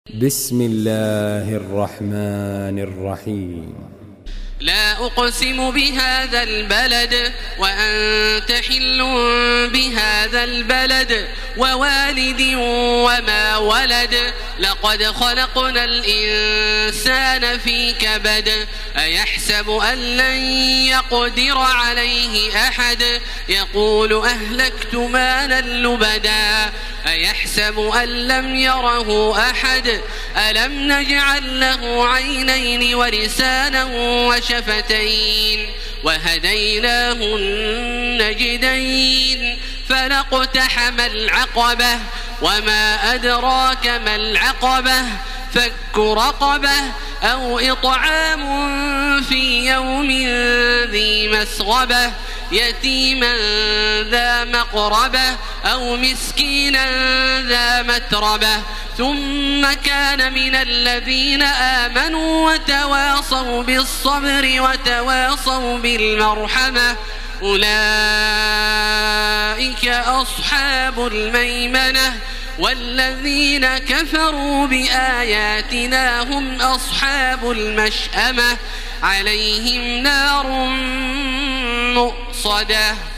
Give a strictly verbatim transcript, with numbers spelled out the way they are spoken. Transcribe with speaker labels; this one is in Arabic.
Speaker 1: بسم الله الرحمن الرحيم.
Speaker 2: لا أقسم بهذا البلد وأنت حل بهذا البلد ووالد وما ولد لقد خلقنا الإنسان في كبد أيحسب أن لن يقدر عليه أحد يقول أهلكت مالا لبدا أيحسب أن لم يره أحد ألم نجعل له عينين ولسانا وشفتين وهديناه النجدين فلاقتحم العقبة وما أدراك ما العقبة فك رقبة أو إطعام في يوم ذي مسغبة يتيما ذا مقربة أو مسكينا ذا متربة ثم كان من الذين آمنوا وتواصوا بالصبر وتواصوا بالمرحمة أولئك أصحاب الميمنة والذين كفروا بآياتنا هم أصحاب المشأمة عليهم نار مؤصدة.